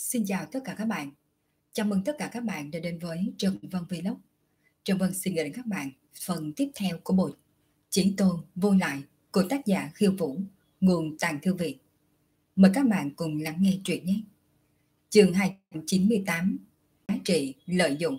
Xin chào tất cả các bạn. Chào mừng tất cả các bạn đã đến với Trần Vân Vlog. Trần Vân xin gửi đến các bạn phần tiếp theo của bộ Chỉ Tôn Vô Lại của tác giả Khiêu Vũ, nguồn Tàng Thư Viện. Mời các bạn cùng lắng nghe truyện nhé. Chương 298: Giá trị lợi dụng.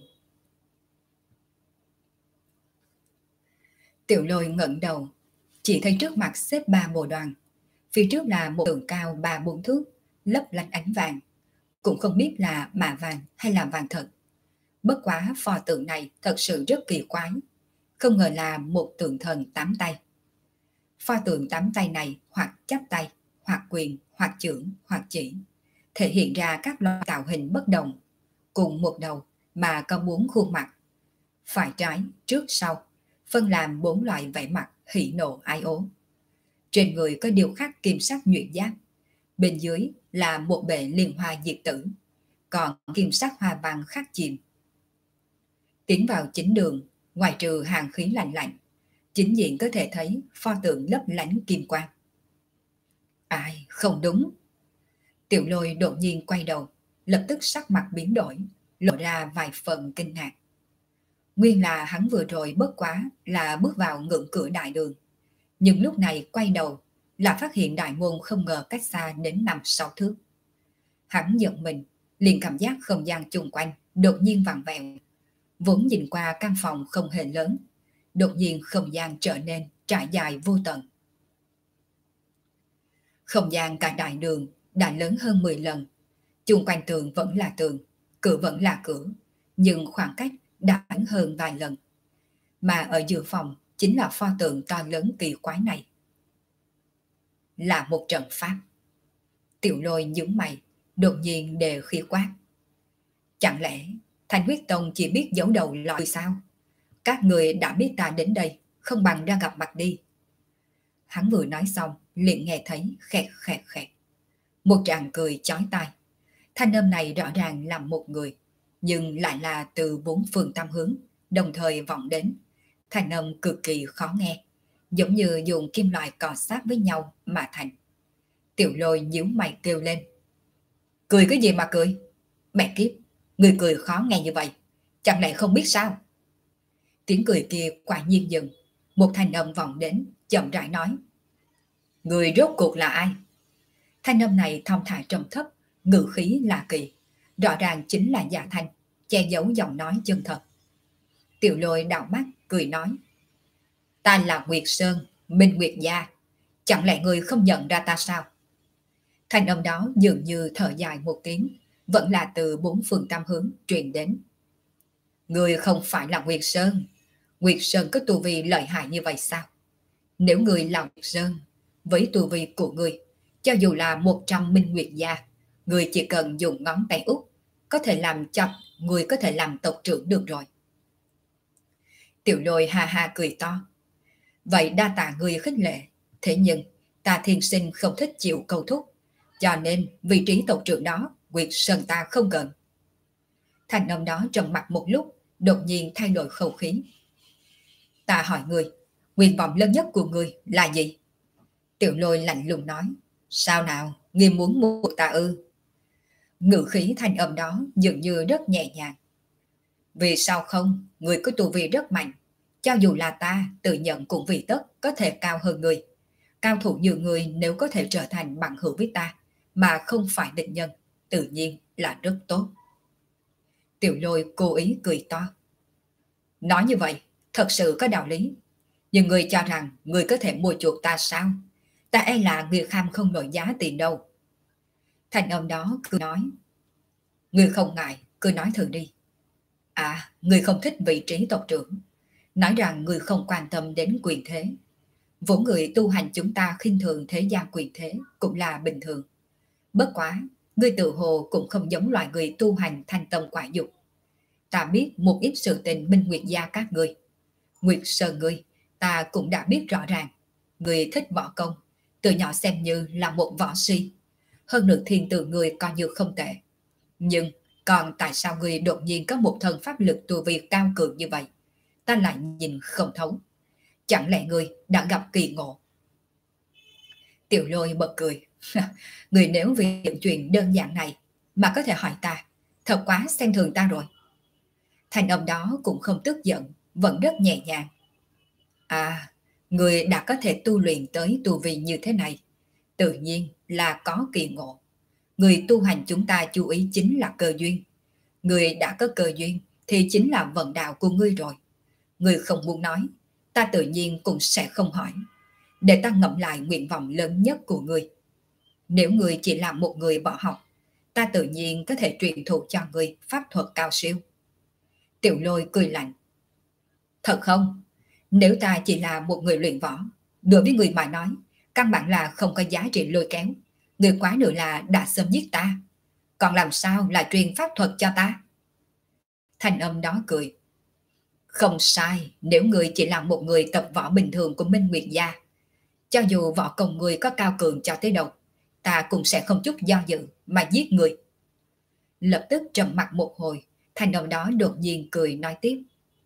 Tiểu Lôi ngẩng đầu, chỉ thấy trước mặt xếp 3 bộ đoàn. Phía trước là một tượng cao 3-4 thước, lấp lánh ánh vàng. Cũng không biết là mạ vàng hay là vàng thật. Bất quá pho tượng này thật sự rất kỳ quái. Không ngờ là một tượng thần 8 tay. Pho tượng 8 tay này hoặc chắp tay, hoặc quyền, hoặc chưởng, hoặc chỉ, thể hiện ra các loại tạo hình bất đồng, cùng một đầu mà có 4 khuôn mặt. Phải trái, trước sau, phân làm 4 loại vẻ mặt hỉ nộ ái ố. Trên người có điêu khắc kim sắc nhuyễn giáp. Bên dưới là một bệ liên hoa diệt tử, còn kim sắc hoa văn khắc chìm. Tiến vào chính đường, ngoài trừ hàng khí lạnh lạnh, chính diện có thể thấy pho tượng lấp lánh kim quang. Ai, không đúng. Tiểu Lôi đột nhiên quay đầu, lập tức sắc mặt biến đổi, lộ ra vài phần kinh ngạc. Nguyên là hắn vừa rồi bất quá là bước vào ngưỡng cửa đại đường, nhưng lúc này quay đầu là phát hiện đại môn không ngờ cách xa đến 5-6 thước. Hắn giận mình, liền cảm giác không gian chung quanh đột nhiên vặn vẹo. Vốn nhìn qua căn phòng không hề lớn, đột nhiên không gian trở nên trải dài vô tận. Không gian cả đại đường đã lớn hơn 10 lần. Chung quanh tường vẫn là tường, cửa vẫn là cửa, nhưng khoảng cách đã ngắn hơn vài lần. Mà ở giữa phòng chính là pho tượng to lớn kỳ quái này. Là một trận pháp. Tiểu Lôi nhướng mày, đột nhiên đề khí quát. Chẳng lẽ Thanh Huyết Tông chỉ biết giấu đầu lòi sao? Các người đã biết ta đến đây, không bằng ra gặp mặt đi. Hắn vừa nói xong, liền nghe thấy khẹt khẹt khẹt. Một tràng cười chói tai. Thanh âm này rõ ràng là một người, nhưng lại là từ 4 phương tám hướng, đồng thời vọng đến. Thanh âm cực kỳ khó nghe, giống như dùng kim loại cọ sát với nhau mà thành. Tiểu Lôi nhíu mày kêu lên. Cười cái gì mà cười? Mẹ kiếp, người cười khó nghe như vậy, chẳng lẽ không biết sao? Tiếng cười kia quả nhiên dừng. Một thanh âm vọng đến, chậm rãi nói. Người rốt cuộc là ai? Thanh âm này thong thả trầm thấp, ngữ khí lạ kỳ, rõ ràng chính là Dạ Thanh, che giấu giọng nói chân thật. Tiểu Lôi đảo mắt cười nói. Ta là Nguyệt Sơn, Minh Nguyệt Gia, chẳng lẽ người không nhận ra ta sao? Thanh âm đó dường như thở dài một tiếng, vẫn là từ 4 phương tám hướng truyền đến. Người không phải là Nguyệt Sơn. Nguyệt Sơn có tu vi lợi hại như vậy sao? Nếu người là Nguyệt Sơn, với tu vi của người, cho dù là 100 Minh Nguyệt Gia, người chỉ cần dùng ngón tay út, có thể làm chọc, người có thể làm tộc trưởng được rồi. Tiểu Lôi ha ha cười to. Vậy đa tạ người khích lệ, thế nhưng ta thiên sinh không thích chịu câu thúc, cho nên vị trí tộc trưởng đó Nguyệt Sơn ta không cần. Thành âm đó trầm mặt một lúc, đột nhiên thay đổi khẩu khí. Ta hỏi người, nguyện vọng lớn nhất của người là gì? Tiểu Lôi lạnh lùng nói. Sao nào, ngươi muốn mua ta ư? Ngữ khí thanh âm đó dường như rất nhẹ nhàng. Vì sao không, người có tu vi rất mạnh, cho dù là ta tự nhận cũng vì tất có thể cao hơn người. Cao thủ như người nếu có thể trở thành bằng hữu với ta, mà không phải địch nhân, tự nhiên là rất tốt. Tiểu Lôi cố ý cười to. Nói như vậy, thật sự có đạo lý. Nhưng người cho rằng người có thể mua chuộc ta sao? Ta e là người kham không nổi giá tiền đâu. Thành âm đó cứ nói. Người không ngại, cứ nói thử đi. À, người không thích vị trí tộc trưởng. Nói rằng người không quan tâm đến quyền thế. Vốn người tu hành chúng ta khinh thường thế gian quyền thế cũng là bình thường. Bất quá, người tự hồ cũng không giống loại người tu hành thanh tâm quả dục. Ta biết một ít sự tình Minh Nguyệt Gia các người. Nguyệt Sơn ngươi, ta cũng đã biết rõ ràng. Người thích võ công, từ nhỏ xem như là một võ sĩ. Hơn nữa thiên tử người coi như không tệ. Nhưng còn tại sao người đột nhiên có một thân pháp lực tu vi cao cường như vậy? Ta lại nhìn không thấu. Chẳng lẽ người đã gặp kỳ ngộ? Tiểu Lôi bật cười. Người nếu vì những chuyện đơn giản này mà có thể hỏi ta, thật quá xem thường ta rồi. Thanh âm đó cũng không tức giận, vẫn rất nhẹ nhàng. À, người đã có thể tu luyện tới tu vi như thế này, tự nhiên là có kỳ ngộ. Người tu hành chúng ta chú ý chính là cơ duyên. Người đã có cơ duyên thì chính là vận đạo của ngươi rồi. Người không muốn nói, ta tự nhiên cũng sẽ không hỏi. Để ta ngẫm lại nguyện vọng lớn nhất của ngươi. Nếu ngươi chỉ là một người bỏ học, ta tự nhiên có thể truyền thụ cho ngươi pháp thuật cao siêu. Tiểu Lôi cười lạnh. Thật không? Nếu ta chỉ là một người luyện võ, đối với người mà nói, căn bản là không có giá trị lôi kéo. Người quá nữa là đã sớm giết ta. Còn làm sao lại truyền pháp thuật cho ta? Thanh âm đó cười. Không sai, nếu người chỉ là một người tập võ bình thường của Minh Nguyệt gia, cho dù võ công người có cao cường cho tới đâu, ta cũng sẽ không chút do dự mà giết người. Lập tức trầm mặt một hồi, thanh âm đó đột nhiên cười nói tiếp.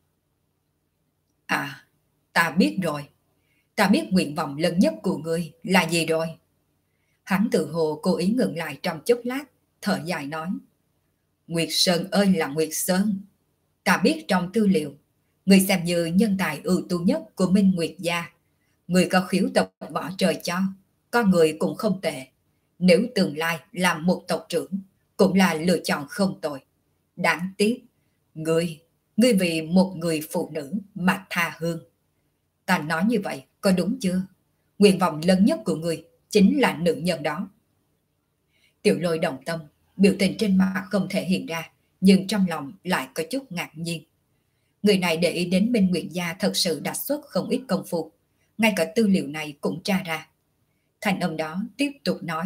À, ta biết rồi. Ta biết nguyện vọng lớn nhất của ngươi là gì rồi. Hắn tự hồ cố ý ngừng lại trong chốc lát, thở dài nói. Nguyệt Sơn ơi là Nguyệt Sơn. Ta biết trong tư liệu, ngươi xem như nhân tài ưu tú nhất của Minh Nguyệt gia. Ngươi có khiếu tập võ trời cho, con người cũng không tệ. Nếu tương lai làm một tộc trưởng, cũng là lựa chọn không tồi. Đáng tiếc, ngươi vì một người phụ nữ mà tha hương. Ta nói như vậy, có đúng chưa? Nguyện vọng lớn nhất của ngươi chính là nữ nhân đó. Tiểu Lôi đồng tâm, biểu tình trên mặt không thể hiện ra, nhưng trong lòng lại có chút ngạc nhiên. Người này để ý đến Minh Nguyệt gia thật sự đã xuất không ít công phu, ngay cả tư liệu này cũng tra ra. Thành âm đó tiếp tục nói.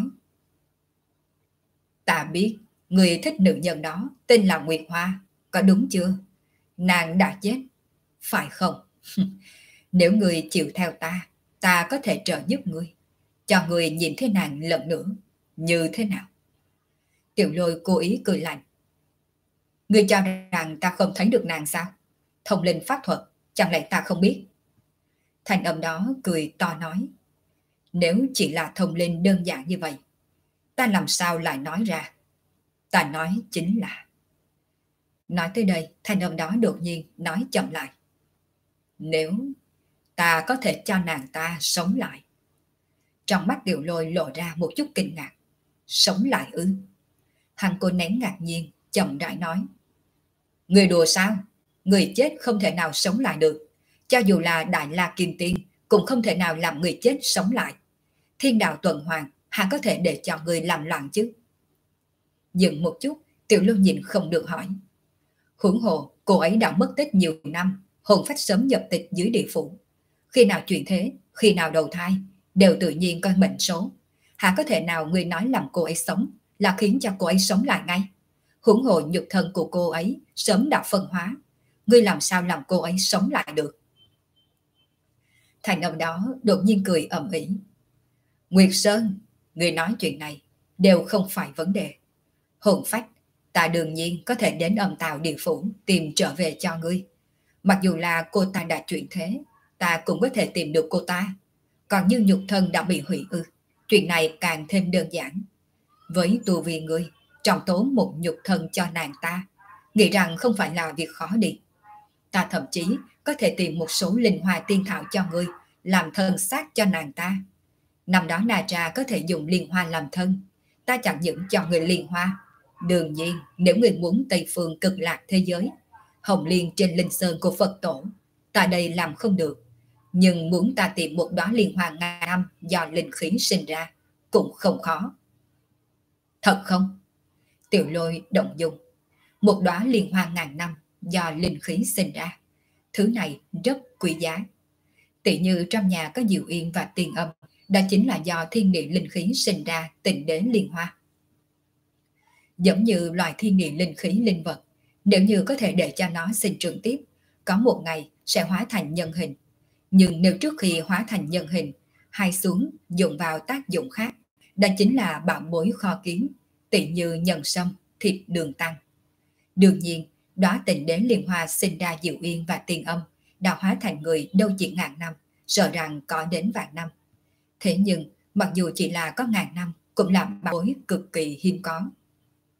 Ta biết, người thích nữ nhân đó tên là Nguyệt Hoa, có đúng chưa? Nàng đã chết, phải không? Nếu người chịu theo ta, ta có thể trợ giúp ngươi, cho người nhìn thấy nàng lần nữa, như thế nào? Tiểu Lôi cố ý cười lạnh. Ngươi cho rằng ta không thấy được nàng sao? Thông linh pháp thuật, chẳng lẽ ta không biết? Thành âm đó cười to nói. Nếu chỉ là thông linh đơn giản như vậy, ta làm sao lại nói ra? Ta nói chính là... Nói tới đây, thanh âm đó đột nhiên nói chậm lại. Nếu ta có thể cho nàng ta sống lại. Trong mắt Tiểu Lôi lộ ra một chút kinh ngạc. Sống lại ư? Hắn cô nén ngạc nhiên, chậm rãi nói. Người đùa sao? Người chết không thể nào sống lại được. Cho dù là Đại La Kim Tiên, cũng không thể nào làm người chết sống lại. Thiên đạo tuần hoàn, hắn có thể để cho người làm loạn chứ? Dừng một chút, Tiểu Lôi nhìn không được hỏi. Huống hồ, cô ấy đã mất tích nhiều năm, hồn phách sớm nhập tịch dưới địa phủ. Khi nào chuyển thế, khi nào đầu thai, đều tự nhiên coi mệnh số. Hả có thể nào người nói làm cô ấy sống là khiến cho cô ấy sống lại ngay? Huống hồ nhục thân của cô ấy sớm đã phân hóa. Ngươi làm sao làm cô ấy sống lại được? Thành âm đó đột nhiên cười ầm ĩ. Nguyệt Sơn, ngươi nói chuyện này đều không phải vấn đề. Hồn phách, ta đương nhiên có thể đến âm tào địa phủ tìm trở về cho ngươi. Mặc dù là cô ta đã chuyển thế, ta cũng có thể tìm được cô ta. Còn như nhục thân đã bị hủy ư, chuyện này càng thêm đơn giản. Với tu vi ngươi, trọng tố một nhục thân cho nàng ta, nghĩ rằng không phải là việc khó đi. Ta thậm chí có thể tìm một số linh hoa tiên thảo cho ngươi, làm thân xác cho nàng ta. Năm đó Na Tra có thể dùng liên hoa làm thân, ta chẳng những cho người liên hoa. Đương nhiên, nếu người muốn Tây Phương cực lạc thế giới, hồng liên trên linh sơn của Phật tổ, ta đây làm không được. Nhưng muốn ta tìm một đóa liên hoa ngàn năm do linh khí sinh ra, cũng không khó. Thật không? Tiểu Lôi động dung. Một đóa liên hoa ngàn năm do linh khí sinh ra. Thứ này rất quý giá. Tỷ như trong nhà có diệu yên và tiên âm, đó chính là do thiên địa linh khí sinh ra tịnh đế liên hoa. Giống như loài thiên địa linh khí linh vật, nếu như có thể để cho nó sinh trưởng tiếp, có một ngày sẽ hóa thành nhân hình. Nhưng nếu trước khi hóa thành nhân hình, hai xuống dùng vào tác dụng khác, đó chính là bảo bối kho kiến, tỷ như nhân sâm, thịt đường tăng. Đương nhiên, đóa tịnh đế liên hoa sinh ra diệu yên và tiên âm, đã hóa thành người đâu chỉ ngàn năm, sợ rằng có đến vạn năm. Thế nhưng, mặc dù chỉ là có ngàn năm, cũng là bảo bối cực kỳ hiếm có.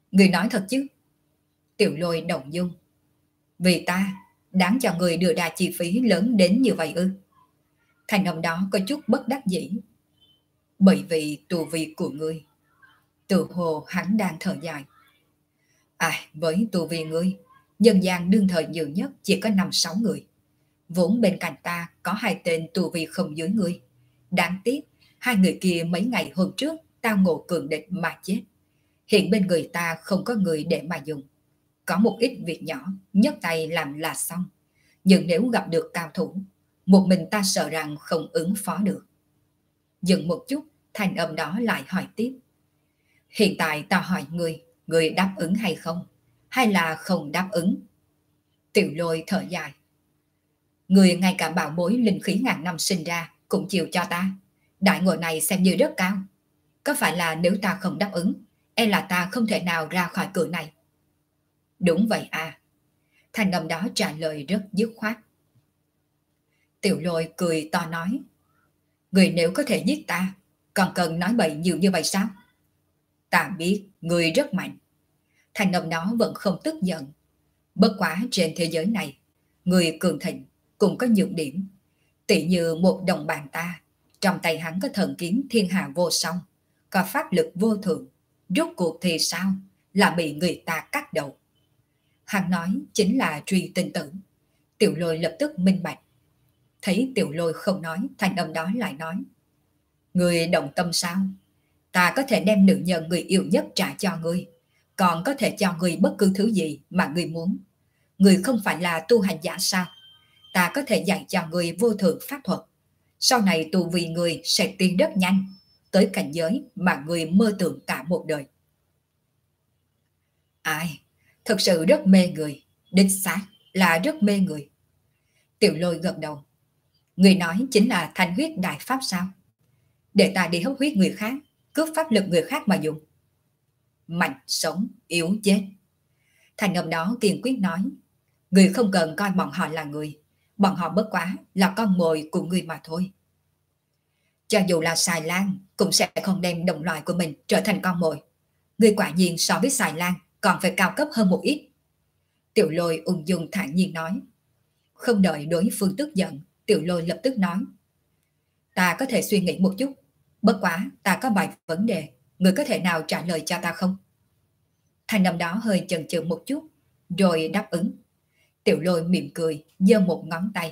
Người nói thật chứ? Tiểu Lôi động dung. Vì ta, đáng cho người đưa ra chi phí lớn đến như vậy ư? Thanh âm đó có chút bất đắc dĩ. Bởi vì tu vi của ngươi. Từ hồ hắn đang thở dài. Với tu vi ngươi, nhân gian đương thời nhiều nhất chỉ có 5-6 người. Vốn bên cạnh ta có 2 tên tu vi không dưới ngươi. Đáng tiếc, 2 người kia mấy ngày hôm trước tao ngộ cường địch mà chết. Hiện bên người ta không có người để mà dùng. Có một ít việc nhỏ, nhấc tay làm là xong. Nhưng nếu gặp được cao thủ, một mình ta sợ rằng không ứng phó được. Dừng một chút, thanh âm đó lại hỏi tiếp. Hiện tại ta hỏi người đáp ứng hay không? Hay là không đáp ứng? Tiểu Lôi thở dài. Người ngay cả bảo bối linh khí ngàn năm sinh ra cũng chịu cho ta. Đại ngộ này xem như rất cao. Có phải là nếu ta không đáp ứng, e là ta không thể nào ra khỏi cửa này? Đúng vậy à. Thanh âm đó trả lời rất dứt khoát. Tiểu Lôi cười to nói. Người nếu có thể giết ta, còn cần nói bậy nhiều như vậy sao? Ta biết người rất mạnh. Thanh âm đó vẫn không tức giận. Bất quá trên thế giới này, người cường thịnh cũng có nhược điểm. Tỷ như một đồng bạn ta, trong tay hắn có thần kiếm thiên hạ vô song, có pháp lực vô thượng. Rốt cuộc thì sao? Là bị người ta cắt đầu. Hắn nói chính là Truy Tinh Tử. Tiểu Lôi lập tức minh bạch. Thấy Tiểu Lôi không nói, thanh âm đó lại nói. Người động tâm sao? Ta có thể đem nữ nhân người yêu nhất trả cho ngươi, còn có thể cho ngươi bất cứ thứ gì mà ngươi muốn. Ngươi không phải là tu hành giả sao? Ta có thể dạy cho ngươi vô thượng pháp thuật. Sau này tu vì ngươi sẽ tiến rất nhanh, tới cảnh giới mà ngươi mơ tưởng cả một đời. Thật sự rất mê người, đích xác là rất mê người. Tiểu Lôi gật đầu. Người nói chính là thanh huyết đại pháp sao? Để ta đi hấp huyết người khác, cướp pháp lực người khác mà dùng. Mạnh sống, yếu chết. Thành âm đó kiên quyết nói. Người không cần coi bọn họ là người. Bọn họ bất quá là con mồi của người mà thôi. Cho dù là xài lang, cũng sẽ không đem đồng loại của mình trở thành con mồi. Người quả nhiên so với xài lang còn phải cao cấp hơn một ít. Tiểu Lôi ung dung thản nhiên nói. Không đợi đối phương tức giận, Tiểu Lôi lập tức nói. Ta có thể suy nghĩ một chút. Bất quá ta có vài vấn đề, người có thể nào trả lời cho ta không? Thanh âm đó hơi chần chừ một chút, rồi đáp ứng. Tiểu Lôi mỉm cười, giơ một ngón tay.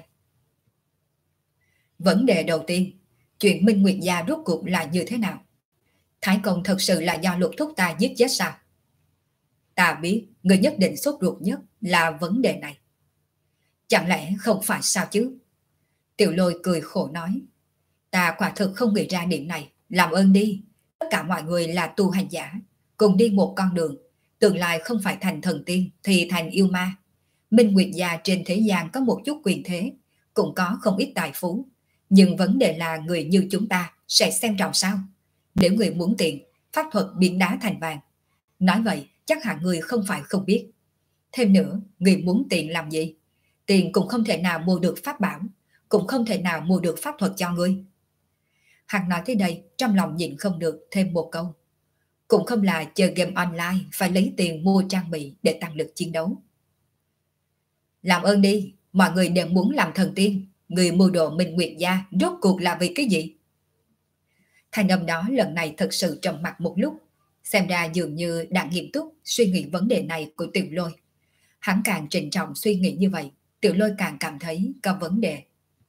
Vấn đề đầu tiên, chuyện Minh Nguyệt Gia rốt cuộc là như thế nào? Thái Công thật sự là do Lục Thúc ta giết chết sao? Ta biết người nhất định sốt ruột nhất là vấn đề này. Chẳng lẽ không phải sao chứ? Tiểu Lôi cười khổ nói. Ta quả thực không nghĩ ra điểm này, làm ơn đi. Tất cả mọi người là tu hành giả, cùng đi một con đường. Tương lai không phải thành thần tiên thì thành yêu ma. Minh Nguyệt Gia trên thế gian có một chút quyền thế, cũng có không ít tài phú. Nhưng vấn đề là người như chúng ta sẽ xem trọng sao? Nếu người muốn tiền, pháp thuật biến đá thành vàng. Nói vậy chắc hẳn người không phải không biết. Thêm nữa, người muốn tiền làm gì? Tiền cũng không thể nào mua được pháp bảo, cũng không thể nào mua được pháp thuật cho ngươi. Hắn nói tới đây, trong lòng nhịn không được thêm một câu. Cũng không là chơi game online phải lấy tiền mua trang bị để tăng lực chiến đấu. Làm ơn đi, mọi người đều muốn làm thần tiên. Người mua đồ Minh Nguyệt Gia rốt cuộc là vì cái gì? Thanh âm đó lần này thật sự trầm mặc một lúc. Xem ra dường như đang nghiêm túc suy nghĩ vấn đề này của Tiểu Lôi. Hắn càng trịnh trọng suy nghĩ như vậy, Tiểu Lôi càng cảm thấy có vấn đề.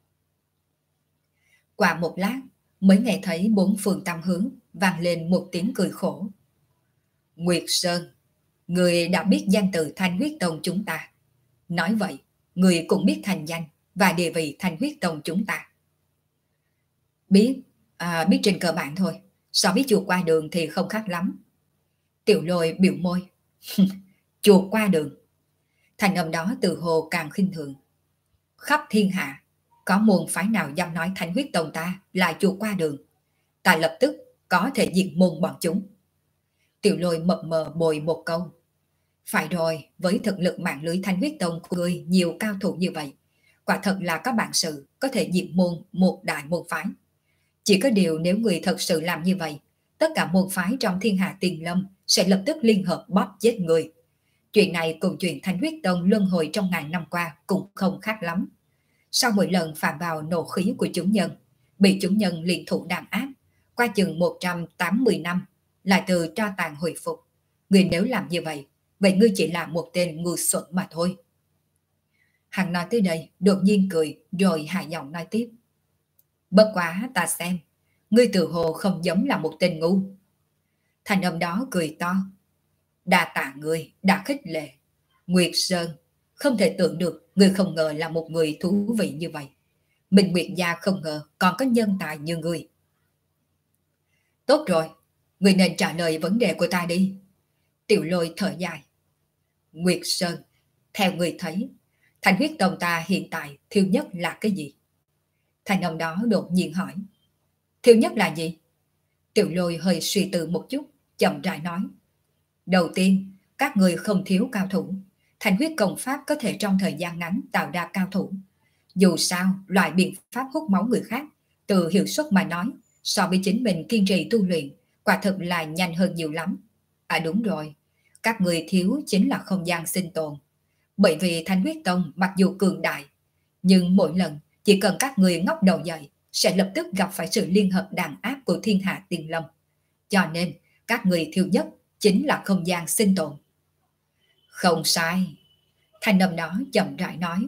Qua một lát, mới nghe thấy bốn phương tam hướng vang lên một tiếng cười khổ. Nguyệt Sơn, người đã biết danh từ Thanh Huyết Tông chúng ta. Nói vậy, người cũng biết thành danh và địa vị Thanh Huyết Tông chúng ta. Biết, biết trên cơ bản thôi. So với chuột qua đường thì không khác lắm. Tiểu Lôi biểu môi. Chuột qua đường. Thành âm đó từ hồ càng khinh thường. Khắp thiên hạ, có môn phái nào dám nói Thanh Huyết Tông ta là chuột qua đường? Ta lập tức có thể diệt môn bọn chúng. Tiểu Lôi mập mờ bồi một câu. Phải rồi, với thực lực mạng lưới Thanh Huyết Tông của người nhiều cao thủ như vậy, quả thật là có bản sự có thể diệt môn một đại môn phái. Chỉ có điều nếu người thật sự làm như vậy, tất cả môn phái trong thiên hạ tiền lâm sẽ lập tức liên hợp bóp chết người. Chuyện này cùng chuyện Thanh Huyết Tông luân hồi trong ngàn năm qua cũng không khác lắm. Sau mỗi lần phạm vào nộ khí của chúng nhân, bị chúng nhân liên thủ đàn áp, qua chừng 180 năm, lại từ tro tàn hồi phục. Người nếu làm như vậy ngươi chỉ là một tên ngu xuẩn mà thôi. Hắn nói tới đây, đột nhiên cười, rồi hạ giọng nói tiếp. Bất quá ta xem, ngươi tự hồ không giống là một tên ngu. Thành âm đó cười to. Đa tạ ngươi, đã khích lệ. Nguyệt Sơn, không thể tưởng được ngươi không ngờ là một người thú vị như vậy. Mình Nguyệt gia không ngờ còn có nhân tài như ngươi. Tốt rồi, ngươi nên trả lời vấn đề của ta đi. Tiểu Lôi thở dài. Nguyệt Sơn, theo ngươi thấy, Thanh Huyết Tông ta hiện tại thiếu nhất là cái gì? Thành âm đó đột nhiên hỏi. Thiếu nhất là gì? Tiểu Lôi hơi suy tư một chút, chậm rãi nói. Đầu tiên, các người không thiếu cao thủ. Thanh huyết công pháp có thể trong thời gian ngắn tạo ra cao thủ. Dù sao, loại biện pháp hút máu người khác, từ hiệu suất mà nói, so với chính mình kiên trì tu luyện, quả thực là nhanh hơn nhiều lắm. À đúng rồi, các người thiếu chính là không gian sinh tồn. Bởi vì Thanh huyết tông mặc dù cường đại, nhưng mỗi lần chỉ cần các người ngóc đầu dậy, sẽ lập tức gặp phải sự liên hợp đàn áp của thiên hạ tiên lâm. Cho nên, các người thiếu nhất chính là không gian sinh tồn. Không sai. Thanh âm đó chậm rãi nói.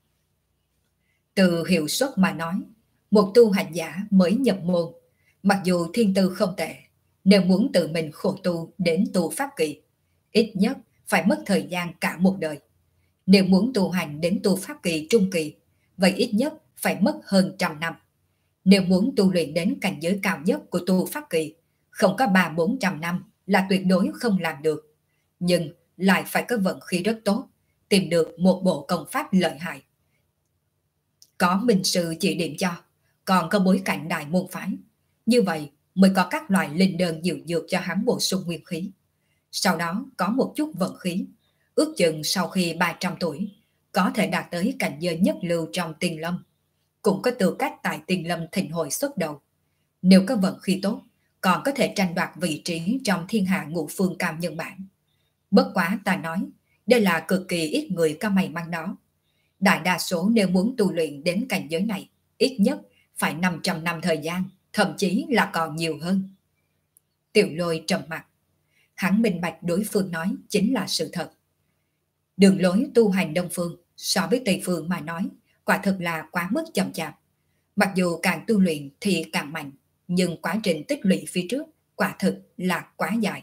Từ hiệu suất mà nói, một tu hành giả mới nhập môn, mặc dù thiên tư không tệ, nếu muốn tự mình khổ tu đến tu pháp kỳ, ít nhất phải mất thời gian cả một đời. Nếu muốn tu hành đến tu pháp kỳ trung kỳ, vậy ít nhất phải mất hơn 100 năm. Nếu muốn tu luyện đến cảnh giới cao nhất của tu pháp kỳ, không có 300-400 năm là tuyệt đối không làm được. Nhưng lại phải có vận khí rất tốt, tìm được một bộ công pháp lợi hại. Có minh sư chỉ điểm cho, còn có bối cảnh đại môn phái. Như vậy mới có các loại linh đơn dịu dược cho hắn bổ sung nguyên khí. Sau đó có một chút vận khí, ước chừng sau khi 300 tuổi, có thể đạt tới cảnh giới nhất lưu trong tiên lâm. Cũng có tư cách tại tiên lâm thịnh hội xuất đầu. Nếu có vận khí tốt, còn có thể tranh đoạt vị trí trong thiên hạ ngũ phương cao nhân bản. Bất quá ta nói, đây là cực kỳ ít người có may mắn đó. Đại đa số nếu muốn tu luyện đến cảnh giới này, ít nhất phải 500 năm thời gian, thậm chí là còn nhiều hơn. Tiểu Lôi trầm mặt. Hắn minh bạch đối phương nói chính là sự thật. Đường lối tu hành Đông Phương so với Tây Phương mà nói, quả thực là quá mức chậm chạp. Mặc dù càng tu luyện thì càng mạnh, nhưng quá trình tích lũy phía trước quả thực là quá dài.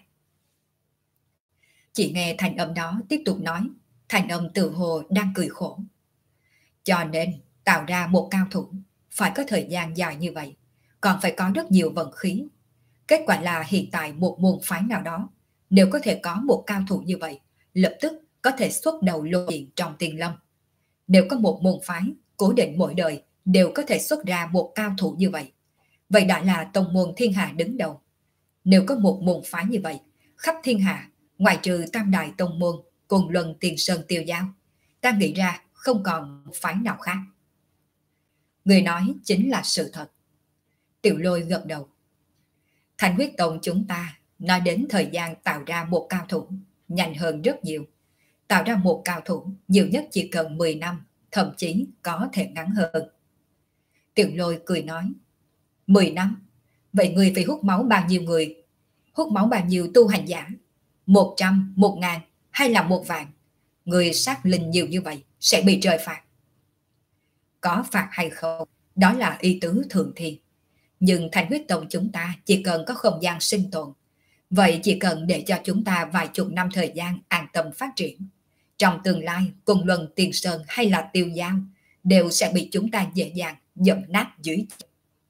Chỉ nghe thành âm đó tiếp tục nói, thành âm tự hồ đang cười khổ. Cho nên tạo ra một cao thủ phải có thời gian dài như vậy, còn phải có rất nhiều vận khí. Kết quả là hiện tại một môn phái nào đó, nếu có thể có một cao thủ như vậy, lập tức có thể xuất đầu lộ diện trong tiền lâm. Nếu có một môn phái cố định mỗi đời đều có thể xuất ra một cao thủ như vậy đã là tông môn thiên hạ đứng đầu. Nếu có một môn phái như vậy, khắp thiên hạ, ngoại trừ tam đại tông môn cùng luân tiền sơn tiêu giao, ta nghĩ ra không còn một phái nào khác. Người nói chính là sự thật. Tiểu Lôi gật đầu. Thanh huyết tông chúng ta nói đến thời gian tạo ra một cao thủ nhanh hơn rất nhiều. Tạo ra một cao thủ nhiều nhất chỉ cần 10 năm, thậm chí có thể ngắn hơn. Tiểu Lôi cười nói. 10 năm? Vậy người phải hút máu bao nhiêu người? Hút máu bao nhiêu tu hành giả? 100, 1000 hay là 1 vạn? Người sát linh nhiều như vậy sẽ bị trời phạt. Có phạt hay không, đó là ý tứ thượng thiên. Nhưng Thanh huyết tông chúng ta chỉ cần có không gian sinh tồn. Vậy chỉ cần để cho chúng ta vài chục năm thời gian an tâm phát triển. Trong tương lai, cùng luân tiền sơn hay là tiêu giao, đều sẽ bị chúng ta dễ dàng dẫm nát dưới chân.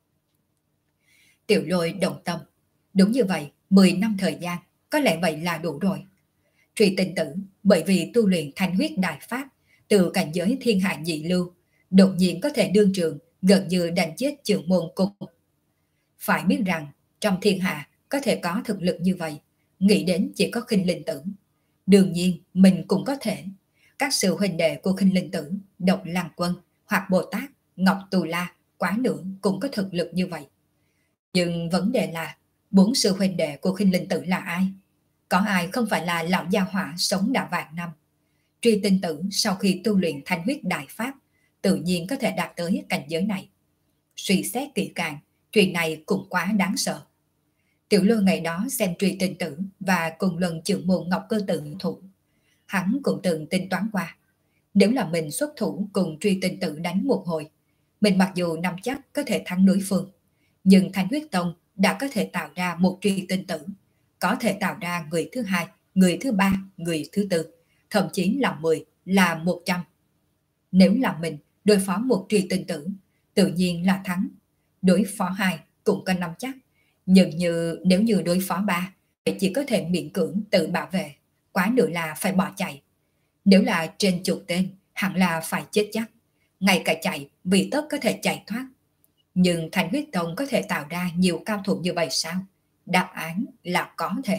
Tiểu Lôi đồng tâm. Đúng như vậy, 10 năm thời gian, có lẽ vậy là đủ rồi. Truy Tinh Tử, bởi vì tu luyện thanh huyết đại pháp, từ cảnh giới thiên hạ nhị lưu, đột nhiên có thể đương trường, gần như đánh chết trưởng môn cung. Phải biết rằng, trong thiên hạ có thể có thực lực như vậy, nghĩ đến chỉ có Khinh Linh Tử. Đương nhiên, mình cũng có thể. Các sư huynh đệ của Khinh Linh Tử, Độc Lăng Quân, hoặc Bồ Tát, Ngọc Tù La, Quá Nữ cũng có thực lực như vậy. Nhưng vấn đề là, 4 sư huynh đệ của Khinh Linh Tử là ai? Có ai không phải là lão gia hỏa sống đã vạn năm. Truy Tinh Tử sau khi tu luyện Thanh huyết đại pháp, tự nhiên có thể đạt tới cảnh giới này. Suy xét kỹ càng, chuyện này cũng quá đáng sợ. Tiểu Lôi ngày đó xem Truy Tinh Tử và cùng lần trưởng môn Ngọc Cơ Tự thủ. Hắn cũng từng tính toán qua. Nếu là mình xuất thủ cùng Truy Tinh Tử đánh một hồi, mình mặc dù nắm chắc có thể thắng đối phương, nhưng Thanh huyết tông đã có thể tạo ra một Truy Tinh Tử, có thể tạo ra người thứ hai, người thứ ba, người thứ tư, thậm chí là 10, là 100. Nếu là mình đối phó một Truy Tinh Tử, tự nhiên là thắng. Đối phó 2 cũng có nắm chắc. Nhưng nếu như đối phó 3, thì chỉ có thể miễn cưỡng tự bảo vệ, quá nữa là phải bỏ chạy. Nếu là trên chục tên, hẳn là phải chết chắc. Ngay cả chạy, vì tất có thể chạy thoát. Nhưng Thanh huyết tông có thể tạo ra nhiều cao thủ như vậy sao? Đáp án là có thể.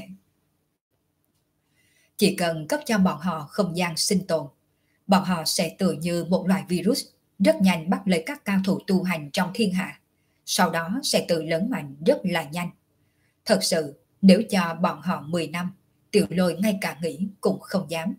Chỉ cần cấp cho bọn họ không gian sinh tồn, bọn họ sẽ tự như một loại virus, rất nhanh bắt lấy các cao thủ tu hành trong thiên hạ, sau đó sẽ tự lớn mạnh rất là nhanh. Thật sự, nếu cho bọn họ 10 năm, Tiểu Lôi ngay cả nghĩ cũng không dám.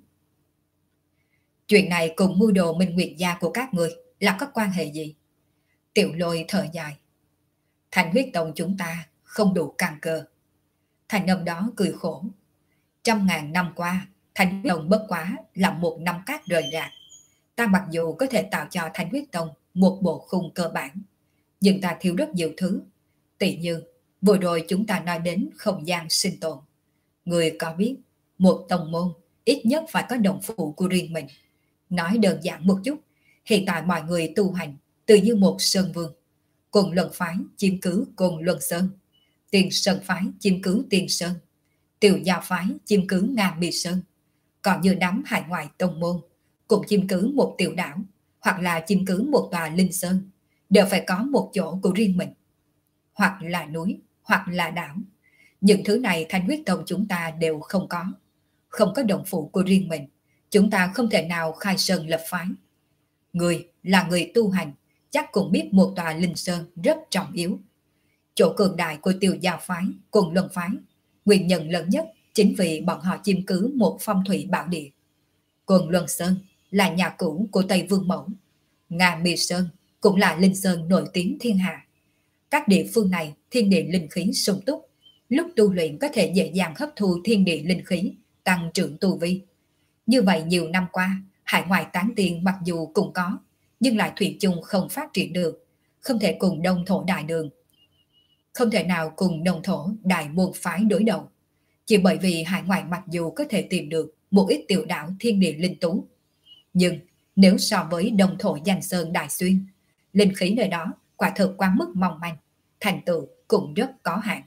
Chuyện này cùng mưu đồ Minh Nguyệt gia của các người là có quan hệ gì? Tiểu Lôi thở dài. Thanh huyết tông chúng ta không đủ căn cơ. Thành âm đó cười khổ. 100.000 năm qua, Thanh huyết tông bất quá là một năm cát rời rạc. Ta mặc dù có thể tạo cho Thanh huyết tông một bộ khung cơ bản, nhưng ta thiếu rất nhiều thứ. Tỷ như, vừa rồi chúng ta nói đến không gian sinh tồn. Người có biết, một tông môn ít nhất phải có đồng phụ của riêng mình. Nói đơn giản một chút, hiện tại mọi người tu hành tự như một sơn vương. Cùng Luân phái chiếm cứ Cùng Luân Sơn, Tiền Sơn phái chiếm cứ Tiền Sơn, Tiểu Giao phái chiếm cứ Nga Mi Sơn. Còn như đám hải ngoại tông môn cũng chiếm cứ một tiểu đảo, hoặc là chiếm cứ một tòa linh sơn, đều phải có một chỗ của riêng mình. Hoặc là núi, hoặc là đảo. Những thứ này Thanh huyết tông chúng ta đều không có. Không có đồng phụ của riêng mình, chúng ta không thể nào khai sơn lập phái. Người là người tu hành, chắc cũng biết một tòa linh sơn rất trọng yếu. Chỗ cường đại của Tiểu Giao phái cùng Luân phái, nguyên nhân lớn nhất chính vì bọn họ chiếm cứ một phong thủy bảo địa. Cùng Luân Sơn là nhà cũ của Tây Vương Mẫu, Nga Mi Sơn cũng là linh sơn nổi tiếng thiên hạ. Các địa phương này thiên địa linh khí sung túc, lúc tu luyện có thể dễ dàng hấp thu thiên địa linh khí, tăng trưởng tu vi. Như vậy nhiều năm qua, hải ngoại tán tiên mặc dù cũng có, nhưng lại thủy chung không phát triển được, không thể cùng đông thổ đại đường. Không thể nào cùng đông thổ đại môn phái đối đầu. Chỉ bởi vì hải ngoại mặc dù có thể tìm được một ít tiểu đảo thiên địa linh tú, nhưng nếu so với đông thổ danh sơn đại xuyên, linh khí nơi đó quả thực quá mức mong manh, thành tựu cũng rất có hạn.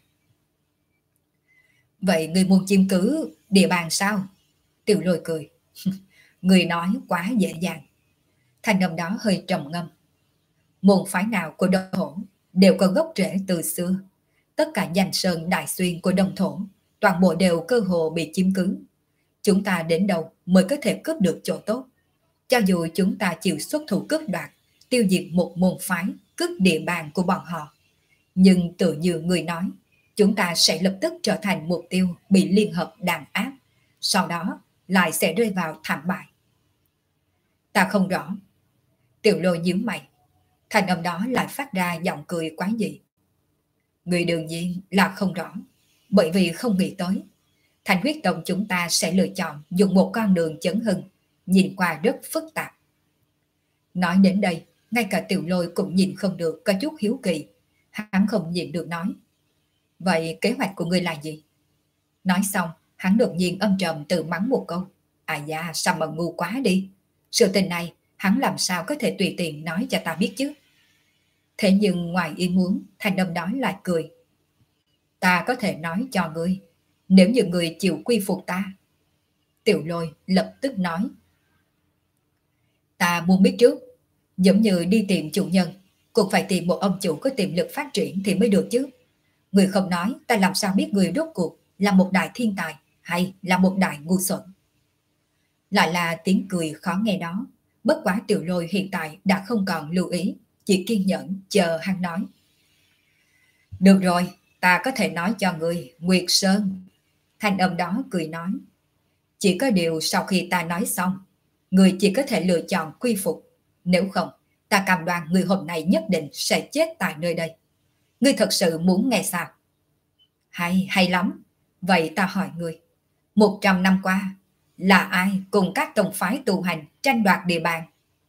Vậy người muốn chiếm cứ địa bàn sao? Tiểu Lôi cười. Người nói quá dễ dàng. Thanh âm đó hơi trầm ngâm. Môn phái nào của đông thổ đều có gốc rễ từ xưa. Tất cả danh sơn đại xuyên của đông thổ, toàn bộ đều cơ hồ bị chiếm cứ. Chúng ta đến đâu mới có thể cướp được chỗ tốt? Cho dù chúng ta chịu xuất thủ cướp đoạt, tiêu diệt một môn phái, cướp địa bàn của bọn họ, nhưng tự như người nói, chúng ta sẽ lập tức trở thành mục tiêu bị liên hợp đàn áp, sau đó lại sẽ rơi vào thảm bại. Ta không rõ. Tiểu Lôi nhíu mày. Thành âm đó lại phát ra giọng cười quái dị. Người đương nhiên là không rõ, bởi vì không nghĩ tới Thanh huyết tông chúng ta sẽ lựa chọn dùng một con đường chấn hưng, nhìn qua rất phức tạp. Nói đến đây, ngay cả Tiểu Lôi cũng nhìn không được, có chút hiếu kỳ. Hắn không nhịn được nói. Vậy kế hoạch của ngươi là gì? Nói xong, hắn đột nhiên âm trầm tự mắng một câu. À da, sao mà ngu quá đi. Sự tình này, hắn làm sao có thể tùy tiện nói cho ta biết chứ? Thế nhưng ngoài ý muốn, thanh âm đó lại cười. Ta có thể nói cho ngươi, nếu như ngươi chịu quy phục ta. Tiểu Lôi lập tức nói. Ta muốn biết trước, giống như đi tìm chủ nhân, cũng phải tìm một ông chủ có tiềm lực phát triển thì mới được chứ. Người không nói, ta làm sao biết người rốt cuộc là một đại thiên tài hay là một đại ngu xuẩn. Lại là tiếng cười khó nghe đó. Bất quá Tiểu Lôi hiện tại đã không còn lưu ý, chỉ kiên nhẫn chờ hắn nói. Được rồi, ta có thể nói cho người, Nguyệt Sơn. Thanh âm đó cười nói, chỉ có điều sau khi ta nói xong, người chỉ có thể lựa chọn quy phục. Nếu không, ta cam đoan người hôm nay nhất định sẽ chết tại nơi đây. Ngươi thật sự muốn nghe sao? Hay lắm. Vậy ta hỏi ngươi, 100 năm qua, là ai cùng các tông phái tu hành tranh đoạt địa bàn?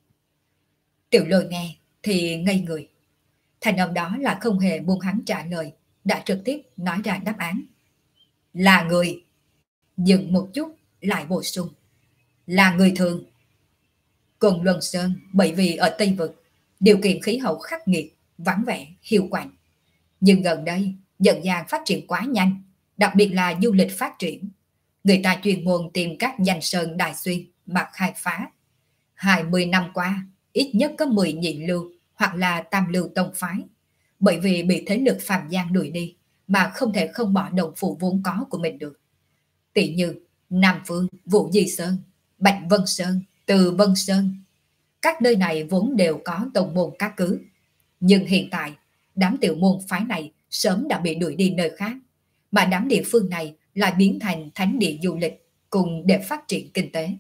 Tiểu Lôi nghe thì ngây người. Thành âm đó là không hề buông hắn trả lời, đã trực tiếp nói ra đáp án. Là người. Dừng một chút, lại bổ sung. Là người thường. Cùng Luân Sơn, bởi vì ở Tây Vực, điều kiện khí hậu khắc nghiệt, vắng vẻ, hiu quạnh. Nhưng gần đây, dần dàng phát triển quá nhanh, đặc biệt là du lịch phát triển. Người ta chuyên môn tìm các danh sơn đại xuyên mà khai phá. 20 năm qua, ít nhất có 10 nhị lưu hoặc là tam lưu tông phái. Bởi vì bị thế lực phàm gian đuổi đi mà không thể không bỏ đồng phụ vốn có của mình được. Tỷ như Nam Phương, Vũ Di Sơn, Bạch Vân Sơn, Từ Vân Sơn. Các nơi này vốn đều có tông môn các cứ. Nhưng hiện tại, đám tiểu môn phái này sớm đã bị đuổi đi nơi khác, mà đám địa phương này lại biến thành thánh địa du lịch cùng để phát triển kinh tế.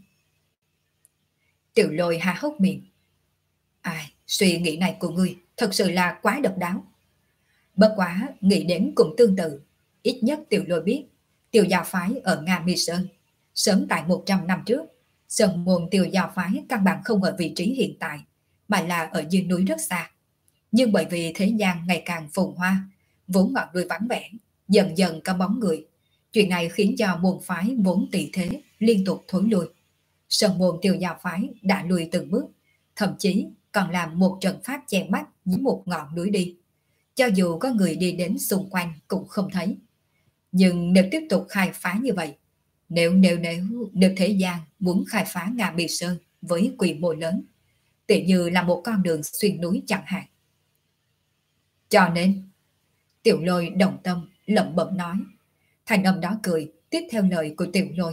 Tiểu Lôi há hốc miệng. Ai, suy nghĩ này của ngươi thật sự là quá độc đáo. Bất quá, nghĩ đến cũng tương tự. Ít nhất Tiểu Lôi biết, Tiểu Giao Phái ở Nga Mi Sơn, sớm tại 100 năm trước, sơn môn Tiểu Giao Phái căn bản không ở vị trí hiện tại, mà là ở dưới núi rất xa. Nhưng bởi vì thế gian ngày càng phồn hoa, vốn ngọn núi vắng vẻ, dần dần có bóng người. Chuyện này khiến cho môn phái vốn tỷ thế liên tục thối lui. Sơn môn Tiểu Giao Phái đã lùi từng bước, thậm chí còn làm một trận pháp che mắt dưới một ngọn núi đi. Cho dù có người đi đến xung quanh cũng không thấy. Nhưng nếu tiếp tục khai phá như vậy, nếu thế gian muốn khai phá Nga Mi Sơn với quy mô lớn, tỉ như là một con đường xuyên núi chẳng hạn. Cho nên, Tiểu Lôi đồng tâm lẩm bẩm nói. Thành âm đó cười tiếp theo lời của Tiểu Lôi.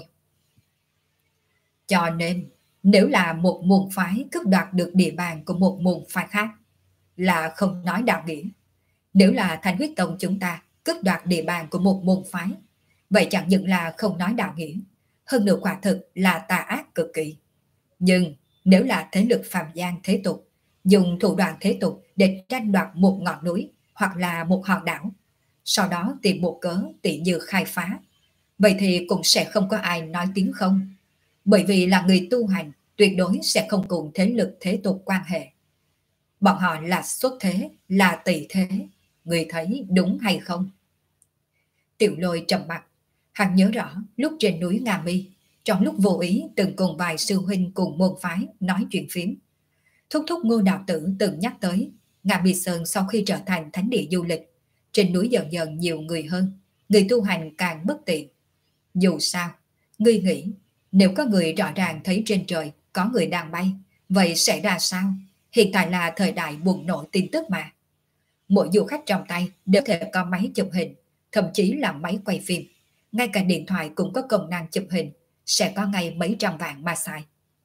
Cho nên, nếu là một môn phái cướp đoạt được địa bàn của một môn phái khác, là không nói đạo nghĩa. Nếu là Thanh Huyết Tông chúng ta cướp đoạt địa bàn của một môn phái, vậy chẳng những là không nói đạo nghĩa, hơn nữa quả thực là tà ác cực kỳ. Nhưng nếu là thế lực phàm gian thế tục, dùng thủ đoạn thế tục để tranh đoạt một ngọn núi hoặc là một hòn đảo, sau đó tìm một cớ tỉ như khai phá, vậy thì cũng sẽ không có ai nói tiếng không. Bởi vì là người tu hành, tuyệt đối sẽ không cùng thế lực thế tục quan hệ. Bọn họ là xuất thế, là tỷ thế. Người thấy đúng hay không? Tiểu Lôi trầm mặt. Hắn nhớ rõ lúc trên núi Nga Mi, trong lúc vô ý từng cùng vài sư huynh cùng môn phái nói chuyện phiếm. Thúc thúc Ngô Đạo Tử từng nhắc tới Nga Mi Sơn sau khi trở thành thánh địa du lịch, trên núi dần dần nhiều người hơn, người tu hành càng bất tiện. Dù sao, ngươi nghĩ nếu có người rõ ràng thấy trên trời có người đang bay, vậy sẽ ra sao? Hiện tại là thời đại bùng nổ tin tức mà. Mỗi du khách trong tay đều thể có máy chụp hình, thậm chí là máy quay phim. Ngay cả điện thoại cũng có công năng chụp hình, sẽ có ngay mấy trăm vạn mà xài.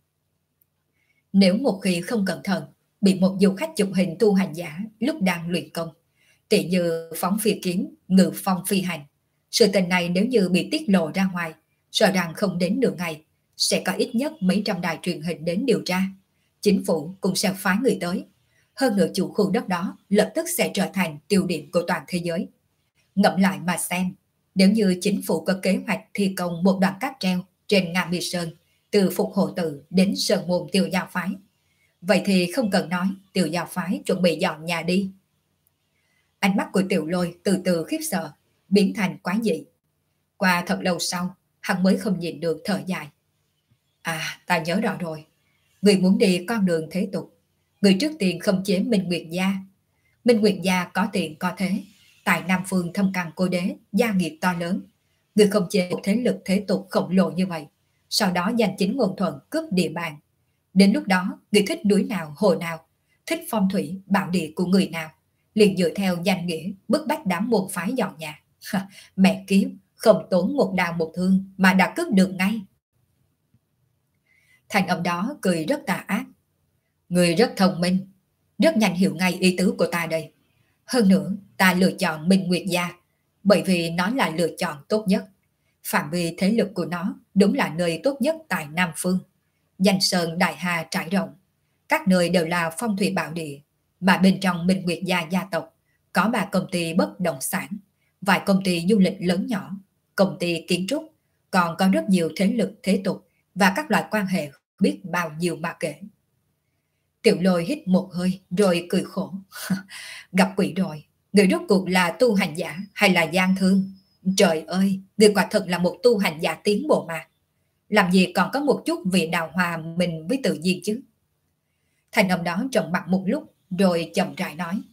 Nếu một khi không cẩn thận, bị một du khách chụp hình tu hành giả lúc đang luyện công, tỉ như phóng phi kiếm, ngự phong phi hành, sự tình này nếu như bị tiết lộ ra ngoài, sợ rằng không đến nửa ngày, sẽ có ít nhất mấy trăm đài truyền hình đến điều tra. Chính phủ cũng sẽ phái người tới. Hơn nữa chủ khu đất đó lập tức sẽ trở thành tiêu điểm của toàn thế giới. Ngẫm lại mà xem, nếu như chính phủ có kế hoạch thi công một đoạn cáp treo trên Nga Mi Sơn, từ Phục Hộ Tự đến Sơn Môn Tiểu Giao Phái, vậy thì không cần nói Tiểu Giao Phái chuẩn bị dọn nhà đi. Ánh mắt của Tiểu Lôi từ từ khiếp sợ, biến thành quái dị. Qua thật lâu sau, hắn mới không nhìn được thở dài. À, ta nhớ rõ rồi. Người muốn đi con đường thế tục. Người trước tiên khống chế Minh Nguyệt Gia. Minh Nguyệt Gia có tiền có thế. Tại Nam Phương thâm căn cố đế, gia nghiệp to lớn. Người khống chế một thế lực thế tục khổng lồ như vậy. Sau đó giành chính ngôn thuận cướp địa bàn. Đến lúc đó, người thích núi nào, hồ nào, thích phong thủy, bảo địa của người nào, liền dựa theo danh nghĩa bức bách đám môn phái dọn nhà. Mẹ kiếp, không tốn một đào một thương mà đã cướp được ngay. Thành âm đó cười rất tà ác. Người rất thông minh, rất nhanh hiểu ngay ý tứ của ta đây. Hơn nữa, ta lựa chọn Minh Nguyệt Gia, bởi vì nó là lựa chọn tốt nhất. Phạm vi thế lực của nó đúng là nơi tốt nhất tại Nam Phương. Danh sơn đại hà trải rộng, các nơi đều là phong thủy bảo địa, mà bên trong Minh Nguyệt gia gia tộc có 3 công ty bất động sản, vài công ty du lịch lớn nhỏ, công ty kiến trúc, còn có rất nhiều thế lực thế tục và các loại quan hệ biết bao nhiêu mà kể. Tiểu Lôi hít một hơi rồi cười khổ. Gặp quỷ rồi, người rốt cuộc là tu hành giả hay là gian thương? Trời ơi, người quả thật là một tu hành giả tiến bộ mà. Làm gì còn có một chút vị đào hòa mình với tự nhiên chứ? Thành âm đó trầm mặt một lúc rồi chậm rãi nói.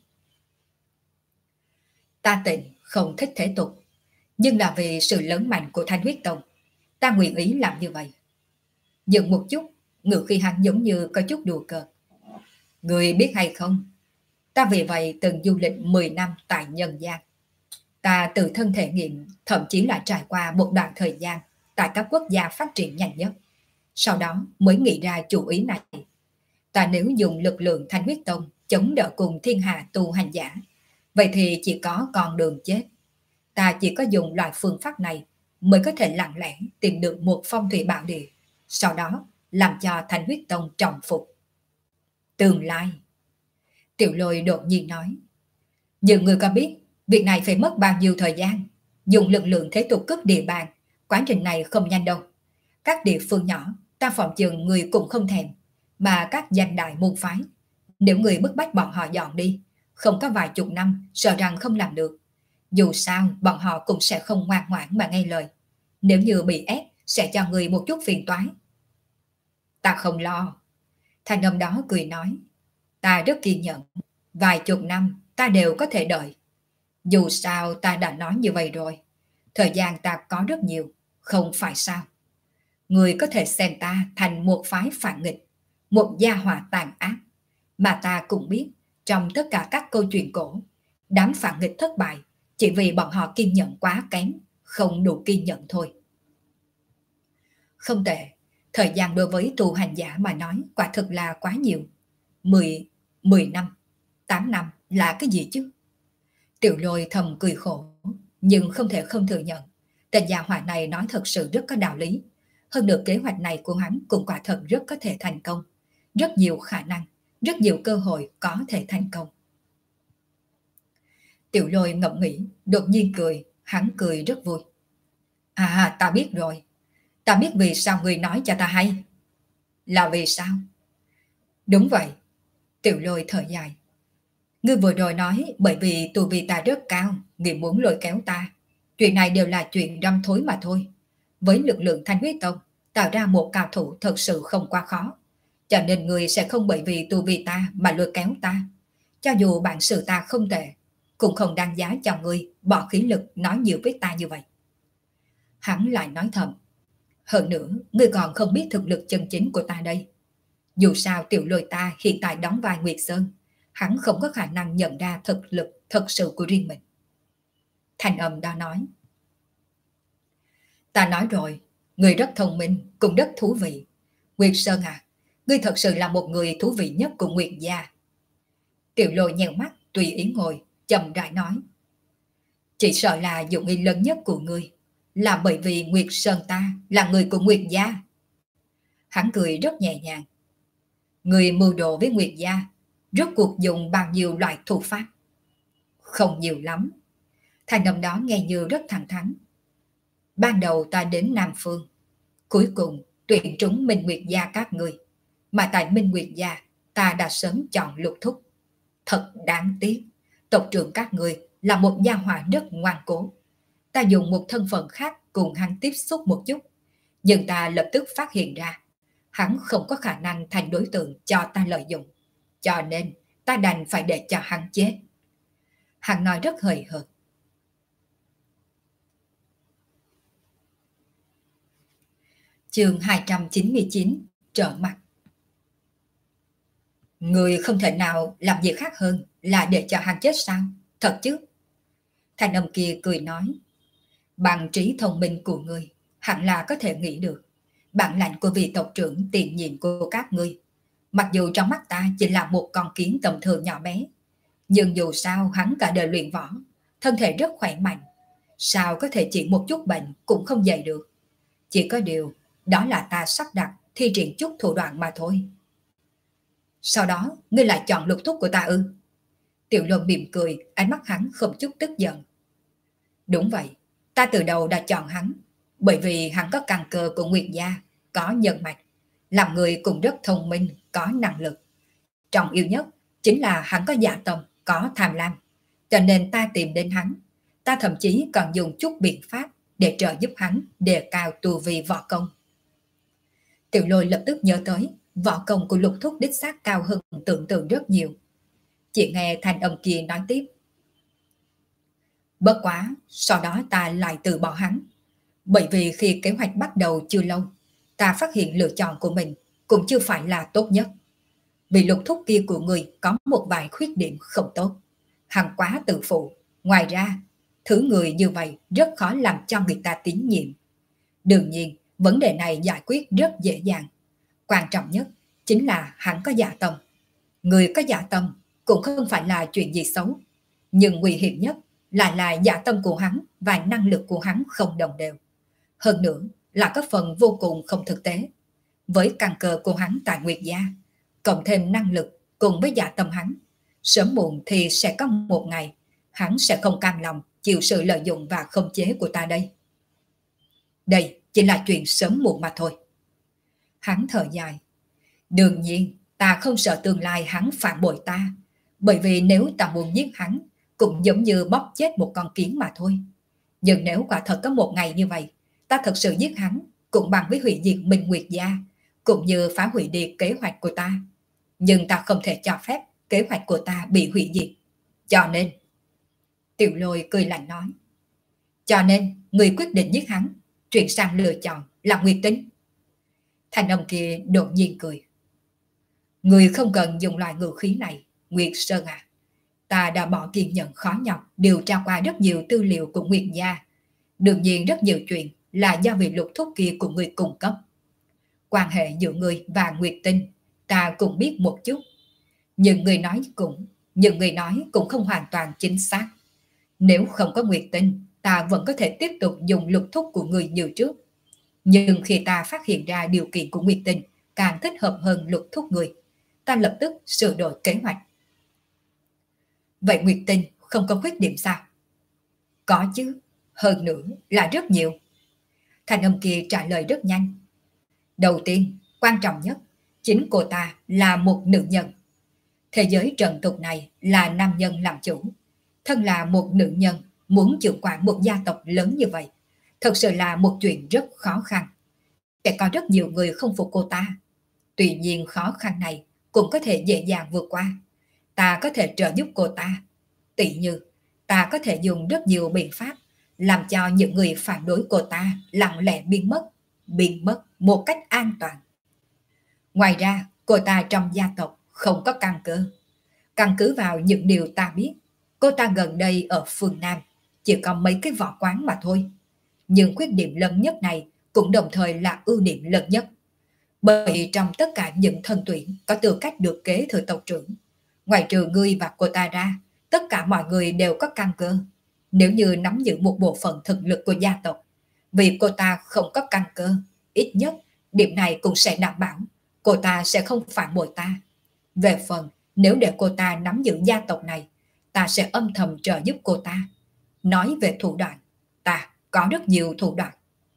Ta tịnh không thích thế tục, nhưng là vì sự lớn mạnh của Thanh Huyết Tông, ta nguyện ý làm như vậy. Dừng một chút, ngữ khi hắn giống như có chút đùa cợt. Người biết hay không, ta vì vậy từng du lịch 10 năm tại nhân gian. Ta tự thân thể nghiệm, thậm chí là trải qua một đoạn thời gian tại các quốc gia phát triển nhanh nhất. Sau đó mới nghĩ ra chủ ý này. Ta nếu dùng lực lượng Thanh Huyết Tông chống đỡ cùng thiên hạ tu hành giả, vậy thì chỉ có con đường chết. Ta chỉ có dùng loại phương pháp này mới có thể lặng lẽ tìm được một phong thủy bảo địa, sau đó làm cho Thanh Huyết Tông trọng phục. Tương lai. Tiểu Lôi đột nhiên nói. Nhưng người có biết việc này phải mất bao nhiêu thời gian? Dùng lực lượng thế tục cướp địa bàn, quá trình này không nhanh đâu. Các địa phương nhỏ, ta phỏng chừng người cũng không thèm, mà các danh đại môn phái. Nếu người bức bách bọn họ dọn đi, không có vài chục năm, sợ rằng không làm được. Dù sao, bọn họ cũng sẽ không ngoan ngoãn mà nghe lời. Nếu như bị ép, sẽ cho người một chút phiền toái. Ta không lo. Thanh âm đó cười nói. Ta rất kiên nhẫn. Vài chục năm, ta đều có thể đợi. Dù sao, ta đã nói như vậy rồi. Thời gian ta có rất nhiều, không phải sao. Người có thể xem ta thành một phái phản nghịch, một gia hỏa tàn ác. Mà ta cũng biết, trong tất cả các câu chuyện cổ, đám phản nghịch thất bại chỉ vì bọn họ kiên nhẫn quá kém, không đủ kiên nhẫn thôi. Không tệ, thời gian đối với tu hành giả mà nói quả thực là quá nhiều. 10 năm, 8 năm là cái gì chứ? Tiểu Lôi thầm cười khổ, nhưng không thể không thừa nhận. Tên gia hỏa này nói thật sự rất có đạo lý. Hơn nữa kế hoạch này của hắn cũng quả thật rất có thể thành công. Rất nhiều khả năng, rất nhiều cơ hội có thể thành công. Tiểu Lôi ngẫm nghĩ, đột nhiên cười, hắn cười rất vui. À, ta biết rồi. Ta biết vì sao người nói cho ta hay. Là vì sao? Đúng vậy. Tiểu Lôi thở dài. Ngươi vừa rồi nói bởi vì tu vi ta rất cao, ngươi muốn lôi kéo ta. Chuyện này đều là chuyện răm thối mà thôi. Với lực lượng Thanh Huyết Tông, tạo ra một cao thủ thật sự không quá khó. Cho nên ngươi sẽ không bởi vì tu vi ta mà lôi kéo ta. Cho dù bản sự ta không tệ, cũng không đáng giá cho ngươi bỏ khí lực nói nhiều với ta như vậy. Hắn lại nói thầm. Hơn nữa, ngươi còn không biết thực lực chân chính của ta đây. Dù sao Tiểu Lôi ta hiện tại đóng vai Nguyệt Sơn, hắn không có khả năng nhận ra thực lực thật sự của riêng mình. Thanh âm đó nói. Ta nói rồi, ngươi rất thông minh, cũng rất thú vị. Nguyệt Sơn à, ngươi thật sự là một người thú vị nhất của Nguyệt gia. Tiểu Lôi nheo mắt, tùy ý ngồi, chậm rãi nói. Chỉ sợ là dụng ý lớn nhất của ngươi là bởi vì Nguyệt Sơn ta là người của Nguyệt gia. Hắn cười rất nhẹ nhàng. Người mưu đồ với Nguyệt gia rốt cuộc dùng bao nhiêu loại thủ pháp? Không nhiều lắm. Thành âm đó nghe như rất thẳng thắn. Ban đầu ta đến Nam Phương, cuối cùng tuyển trúng Minh Nguyệt gia các người. Mà tại Minh Nguyệt gia ta đã sớm chọn Lục Thúc. Thật đáng tiếc, tộc trưởng các người là một gia hỏa rất ngoan cố. Ta dùng một thân phận khác cùng hắn tiếp xúc một chút, nhưng ta lập tức phát hiện ra hắn không có khả năng thành đối tượng cho ta lợi dụng. Cho nên ta đành phải để cho hắn chết. Hắn nói rất hời hợt. Chương 299 trở mặt. Người không thể nào làm gì khác hơn là để cho hắn chết sao? Thật chứ? Thanh âm kia cười nói. Bằng trí thông minh của ngươi, hẳn là có thể nghĩ được. Bản lãnh của vị tộc trưởng tiền nhiệm của các ngươi, mặc dù trong mắt ta chỉ là một con kiến tầm thường nhỏ bé, nhưng dù sao hắn cả đời luyện võ, thân thể rất khỏe mạnh. Sao có thể chỉ một chút bệnh cũng không dậy được? Chỉ có điều, đó là ta sắp đặt thi triển chút thủ đoạn mà thôi. Sau đó, ngươi lại chọn Lục Thúc của ta ư? Tiểu Lôi mỉm cười, ánh mắt hắn không chút tức giận. Đúng vậy, ta từ đầu đã chọn hắn, bởi vì hắn có căn cơ của Nguyệt gia, có nhân mạch, làm người cũng rất thông minh, có năng lực. Trọng yếu nhất chính là hắn có dạ tâm, có tham lam. Cho nên ta tìm đến hắn. Ta thậm chí còn dùng chút biện pháp để trợ giúp hắn đề cao tu vi võ công. Tiểu Lôi lập tức nhớ tới võ công của Lục Thúc đích xác cao hơn tưởng tượng rất nhiều. Chỉ nghe thanh âm kia nói tiếp. Bất quá, sau đó ta lại từ bỏ hắn. Bởi vì khi kế hoạch bắt đầu chưa lâu, ta phát hiện lựa chọn của mình cũng chưa phải là tốt nhất. Vì Lục Thúc kia của người có một vài khuyết điểm không tốt. Hắn quá tự phụ. Ngoài ra, thứ người như vậy rất khó làm cho người ta tín nhiệm. Đương nhiên, vấn đề này giải quyết rất dễ dàng. Quan trọng nhất chính là hắn có dạ tâm. Người có dạ tâm cũng không phải là chuyện gì xấu. Nhưng nguy hiểm nhất lại là dạ tâm của hắn và năng lực của hắn không đồng đều. Hơn nữa là có phần vô cùng không thực tế. Với căn cơ của hắn tại Nguyệt gia, cộng thêm năng lực cùng với dạ tâm hắn, sớm muộn thì sẽ có một ngày hắn sẽ không cam lòng chịu sự lợi dụng và khống chế của ta đây. Đây chỉ là chuyện sớm muộn mà thôi. Hắn thở dài. Đương nhiên, ta không sợ tương lai hắn phản bội ta, bởi vì nếu ta muốn giết hắn, cũng giống như bóp chết một con kiến mà thôi. Nhưng nếu quả thật có một ngày như vậy, ta thật sự giết hắn, cũng bằng với hủy diệt Minh Nguyệt gia, cũng như phá hủy đi kế hoạch của ta. Nhưng ta không thể cho phép kế hoạch của ta bị hủy diệt. Cho nên, Tiểu Lôi cười lạnh nói, cho nên người quyết định giết hắn, chuyển sang lựa chọn là Nguyệt Tính. Thanh âm kia đột nhiên cười. Người không cần dùng loại ngữ khí này, Nguyệt Sơn à. Ta đã bỏ kiên nhẫn khó nhọc điều tra qua rất nhiều tư liệu của Nguyệt gia. Đương nhiên rất nhiều chuyện là do vị Lục Thúc kia của người cung cấp. Quan hệ giữa người và Nguyệt Tinh ta cũng biết một chút. Nhưng người nói cũng không hoàn toàn chính xác. Nếu không có Nguyệt Tinh, ta vẫn có thể tiếp tục dùng Lục Thúc của người như trước. Nhưng khi ta phát hiện ra điều kiện của Nguyệt Tinh càng thích hợp hơn Lục Thúc người, ta lập tức sửa đổi kế hoạch. Vậy Nguyệt Tinh không có khuyết điểm sao? Có chứ, hơn nữa là rất nhiều. Thanh âm kia trả lời rất nhanh. Đầu tiên, quan trọng nhất, chính cô ta là một nữ nhân. Thế giới trần tục này là nam nhân làm chủ. Thân là một nữ nhân muốn trưởng quản một gia tộc lớn như vậy, thật sự là một chuyện rất khó khăn. Sẽ có rất nhiều người không phục cô ta. Tuy nhiên khó khăn này cũng có thể dễ dàng vượt qua. Ta có thể trợ giúp cô ta. Tỷ như, ta có thể dùng rất nhiều biện pháp làm cho những người phản đối cô ta lặng lẽ biến mất một cách an toàn. Ngoài ra, cô ta trong gia tộc không có căn cơ. Căn cứ vào những điều ta biết, cô ta gần đây ở phương Nam chỉ có mấy cái võ quán mà thôi. Nhưng khuyết điểm lớn nhất này cũng đồng thời là ưu điểm lớn nhất. Bởi trong tất cả những thân tuyển có tư cách được kế thừa tộc trưởng, ngoài trừ ngươi và cô ta ra, tất cả mọi người đều có căn cơ. Nếu như nắm giữ một bộ phận thực lực của gia tộc, vì cô ta không có căn cơ, ít nhất điểm này cũng sẽ đảm bảo cô ta sẽ không phản bội ta. Về phần, nếu để cô ta nắm giữ gia tộc này, ta sẽ âm thầm trợ giúp cô ta. Nói về thủ đoạn, ta có rất nhiều thủ đoạn.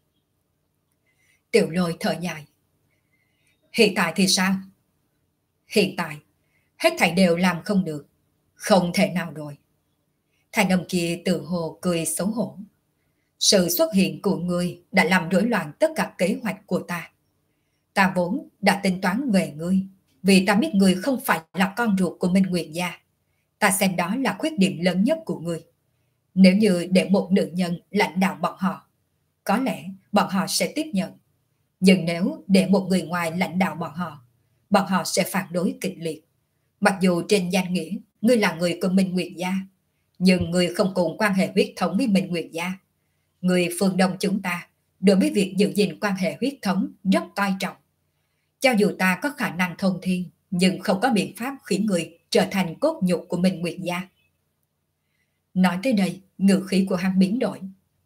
Tiểu Lôi thở dài. Hiện tại thì sao? Hiện tại, hết thảy đều làm không được. Không thể nào rồi. Thanh âm kia tự hồ cười xấu hổ. Sự xuất hiện của ngươi đã làm rối loạn tất cả kế hoạch của ta. Ta vốn đã tính toán về ngươi, vì ta biết ngươi không phải là con ruột của Minh Nguyệt gia. Ta xem đó là khuyết điểm lớn nhất của ngươi. Nếu như để một nữ nhân lãnh đạo bọn họ, có lẽ bọn họ sẽ tiếp nhận. Nhưng nếu để một người ngoài lãnh đạo bọn họ sẽ phản đối kịch liệt. Mặc dù trên danh nghĩa ngươi là người của Minh Nguyệt gia, nhưng ngươi không cùng quan hệ huyết thống với Minh Nguyệt gia. Người phương Đông chúng ta đối với việc giữ gìn quan hệ huyết thống rất coi trọng. Cho dù ta có khả năng thông thiên, nhưng không có biện pháp khiến người trở thành cốt nhục của Minh Nguyệt gia. Nói tới đây, ngữ khí của hắn biến đổi.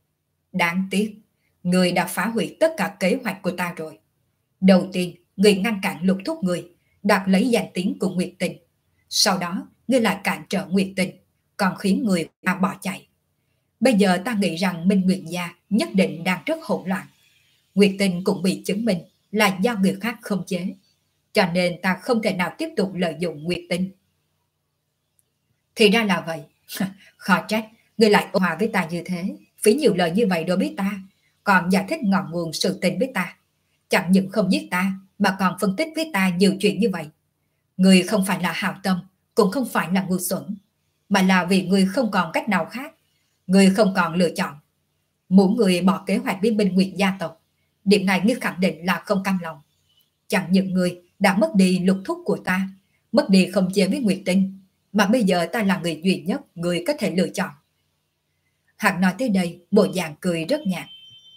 Đáng tiếc, người đã phá hủy tất cả kế hoạch của ta rồi. Đầu tiên, người ngăn cản Lục Thúc người, đoạt lấy danh tiếng của Nguyệt Tình. Sau đó, ngươi lại cản trở Nguyệt Tình, còn khiến người ta bỏ chạy. Bây giờ ta nghĩ rằng Minh Nguyệt gia nhất định đang rất hỗn loạn. Nguyệt Tình cũng bị chứng minh là do người khác khống chế. Cho nên ta không thể nào tiếp tục lợi dụng Nguyệt Tình. Thì ra là vậy. Khó trách, ngươi lại ôn hòa với ta như thế, phí nhiều lời như vậy đối với ta, còn giải thích ngọn nguồn sự tình với ta. Chẳng những không giết ta, mà còn phân tích với ta nhiều chuyện như vậy. Ngươi không phải là hảo tâm, cũng không phải là ngu xuẩn, mà là vì ngươi không còn cách nào khác. Ngươi không còn lựa chọn. Muốn ngươi bỏ kế hoạch với Minh Nguyệt gia tộc, điểm này ngươi khẳng định là không cam lòng. Chẳng những ngươi đã mất đi Lục Thúc của ta, mất đi không chế với Nguyệt Tinh, mà bây giờ ta là người duy nhất ngươi có thể lựa chọn. Hắn nói tới đây, bộ dạng cười rất nhạt.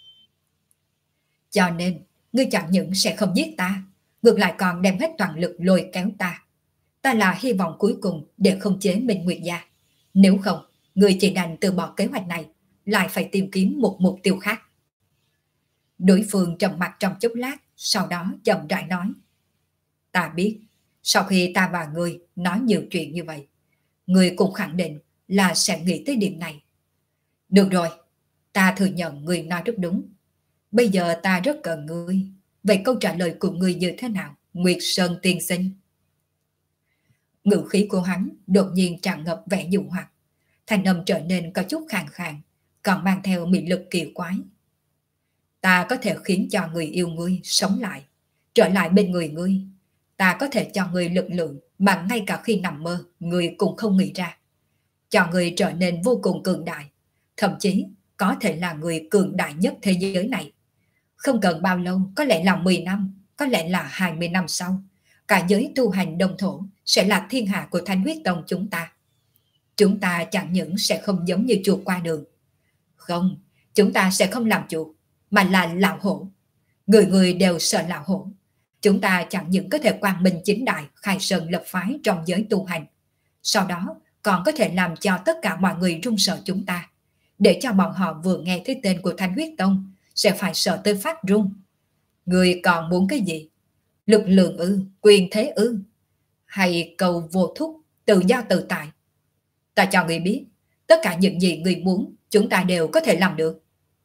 Cho nên, ngươi chẳng những sẽ không giết ta, ngược lại còn đem hết toàn lực lôi kéo ta. Ta là hy vọng cuối cùng để khống chế Minh Nguyệt gia. Nếu không, ngươi chỉ đành từ bỏ kế hoạch này, lại phải tìm kiếm một mục tiêu khác. Đối phương trầm mặt trong chốc lát, sau đó chậm rãi nói. Ta biết, sau khi ta và ngươi nói nhiều chuyện như vậy, ngươi cũng khẳng định là sẽ nghĩ tới điểm này. Được rồi, ta thừa nhận ngươi nói rất đúng. Bây giờ ta rất cần ngươi. Vậy câu trả lời của ngươi như thế nào, Nguyệt Sơn tiên sinh? Ngữ khí của hắn đột nhiên tràn ngập vẻ dụ hoặc. Thanh âm trở nên có chút khàn khàn, còn mang theo mị lực kỳ quái. Ta có thể khiến cho người yêu ngươi sống lại, trở lại bên người ngươi. Ta có thể cho ngươi lực lượng mà ngay cả khi nằm mơ, ngươi cũng không nghĩ ra. Cho ngươi trở nên vô cùng cường đại, thậm chí có thể là người cường đại nhất thế giới này. Không cần bao lâu, có lẽ là 10 năm, có lẽ là 20 năm sau, cả giới tu hành đồng thổ sẽ là thiên hạ của Thanh Huyết Tông chúng ta. Chúng ta chẳng những sẽ không giống như chuột qua đường. Không, chúng ta sẽ không làm chuột, mà là lão hổ. Người người đều sợ lão hổ. Chúng ta chẳng những có thể quang minh chính đại khai sơn lập phái trong giới tu hành, sau đó còn có thể làm cho tất cả mọi người run sợ chúng ta, để cho bọn họ vừa nghe thấy tên của Thanh Huyết Tông sẽ phải sợ tới phát run. Người còn muốn cái gì? Lực lượng ư? Quyền thế ư? Hay cầu vô thúc, tự do tự tại? Ta cho người biết, tất cả những gì người muốn, chúng ta đều có thể làm được.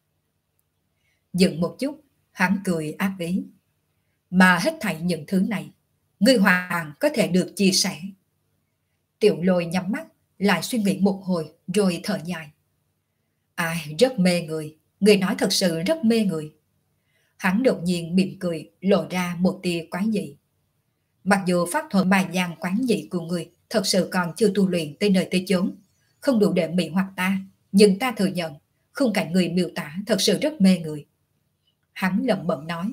Dừng một chút, hắn cười ác ý. Mà hết thảy những thứ này, người hoàn toàn có thể được chia sẻ. Tiểu Lôi nhắm mắt, lại suy nghĩ một hồi, rồi thở dài. Ai, rất mê người nói thật sự rất mê người. Hắn đột nhiên mỉm cười, lộ ra một tia quái dị. Mặc dù pháp thuật bài giang quái dị của người thật sự còn chưa tu luyện tới nơi tới chốn, không đủ để mị hoặc ta, nhưng ta thừa nhận, khung cảnh người miêu tả thật sự rất mê người. Hắn lẩm bẩm nói.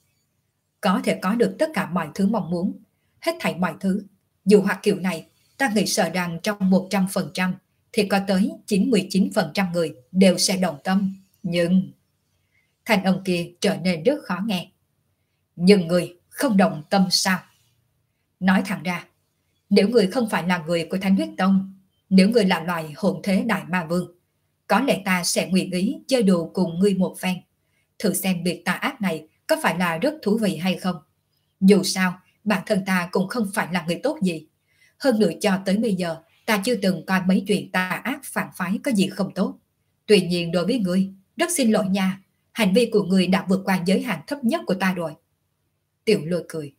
Có thể có được tất cả mọi thứ mong muốn, hết thảy mọi thứ. Dù hoặc kiểu này, ta nghĩ sợ rằng trong 100% thì có tới 99% người đều sẽ đồng tâm. Nhưng... Thanh âm kia trở nên rất khó nghe. Nhưng người không đồng tâm sao? Nói thẳng ra, nếu người không phải là người của Thánh Huyết Tông, nếu người là loài hồn thế đại ma vương, có lẽ ta sẽ nguyện ý chơi đùa cùng ngươi một phen, thử xem việc tà ác này có phải là rất thú vị hay không. Dù sao, bản thân ta cũng không phải là người tốt gì. Hơn nữa cho tới bây giờ, ta chưa từng coi mấy chuyện tà ác phản phái có gì không tốt. Tuy nhiên đối với ngươi, rất xin lỗi nha, hành vi của ngươi đã vượt qua giới hạn thấp nhất của ta rồi. Tiểu Lôi cười.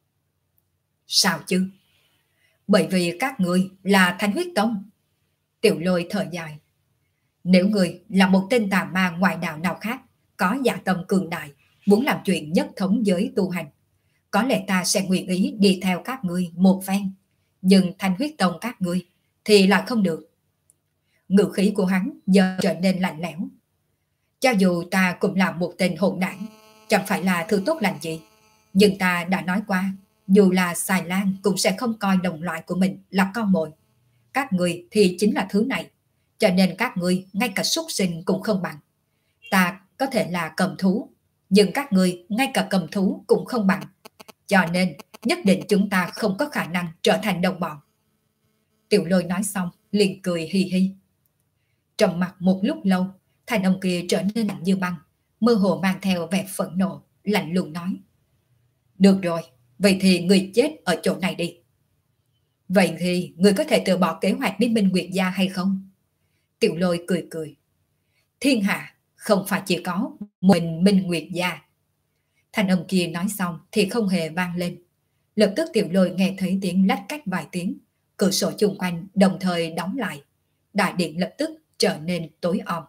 Sao chứ? Bởi vì các ngươi là Thánh Huyết Tông. Tiểu Lôi thở dài. Nếu ngươi là một tên tà ma ngoại đạo nào khác, có dạ tâm cường đại, muốn làm chuyện nhất thống giới tu hành, có lẽ ta sẽ nguyện ý đi theo các ngươi một phen. Nhưng Thanh Huyết Tông các ngươi thì lại không được. Ngữ khí của hắn giờ trở nên lạnh lẽo. Cho dù ta cũng là một tên hỗn đảng, chẳng phải là thứ tốt lành gì, nhưng ta đã nói qua, dù là xài lan cũng sẽ không coi đồng loại của mình là con mồi. Các ngươi thì chính là thứ này, cho nên các ngươi ngay cả súc sinh cũng không bằng. Ta có thể là cầm thú, nhưng các ngươi ngay cả cầm thú cũng không bằng. Cho nên nhất định chúng ta không có khả năng trở thành đồng bọn. Tiểu Lôi nói xong liền cười hi hi. Trầm mặt một lúc lâu, Thanh âm kia trở nên lạnh như băng, mơ hồ mang theo vẻ phẫn nộ, lạnh lùng nói. Được rồi, vậy thì người chết ở chỗ này đi. Vậy thì người có thể từ bỏ kế hoạch đến Minh Nguyệt Gia hay không? Tiểu Lôi cười cười. Thiên hạ không phải chỉ có mình Minh Nguyệt Gia. Thanh âm kia nói xong thì không hề vang lên. Lập tức Tiểu Lôi nghe thấy tiếng lách cách vài tiếng, cửa sổ chung quanh đồng thời đóng lại. Đại điện lập tức trở nên tối om.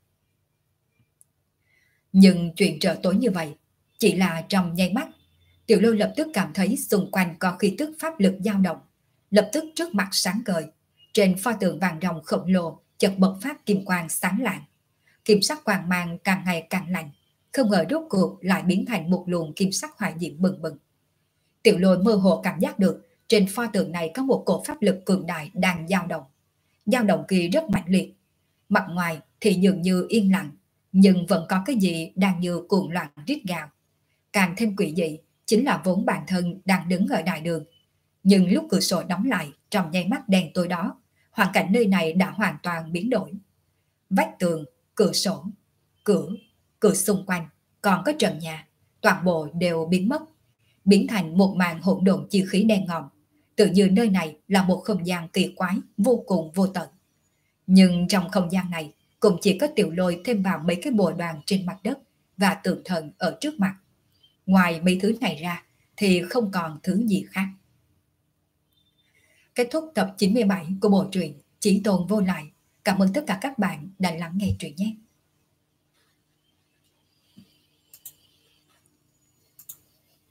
Nhưng chuyện trở tối như vậy chỉ là trong nháy mắt. Tiểu Lôi lập tức cảm thấy xung quanh có khí tức pháp lực dao động. Lập tức trước mặt sáng ngời, trên pho tượng vàng ròng khổng lồ chợt bộc phát kim quang sáng lạng. Kim sắc quang mang càng ngày càng lạnh, không ngờ rốt cuộc lại biến thành một luồng kim sắc hỏa diễm bừng bừng. Tiểu Lôi mơ hồ cảm giác được trên pho tượng này có một cổ pháp lực cường đại đang dao động. Dao động kia rất mạnh liệt. Mặt ngoài thì dường như yên lặng, nhưng vẫn có cái gì đang như cuồng loạn rít gào. Càng thêm quỷ dị chính là vốn bản thân đang đứng ở đại đường. Nhưng lúc cửa sổ đóng lại trong nháy mắt đen tối đó, hoàn cảnh nơi này đã hoàn toàn biến đổi. Vách tường, cửa sổ, cửa xung quanh, còn có trần nhà, toàn bộ đều biến mất, biến thành một màn hỗn độn chi khí đen ngòm. Tự như nơi này là một không gian kỳ quái, vô cùng vô tận. Nhưng trong không gian này cũng chỉ có Tiểu Lôi thêm vào mấy cái bồ đoàn trên mặt đất và tượng thần ở trước mặt. Ngoài mấy thứ này ra thì không còn thứ gì khác. Kết thúc tập 97 của bộ truyện Chí Tôn Vô Lại. Cảm ơn tất cả các bạn đã lắng nghe truyện nhé.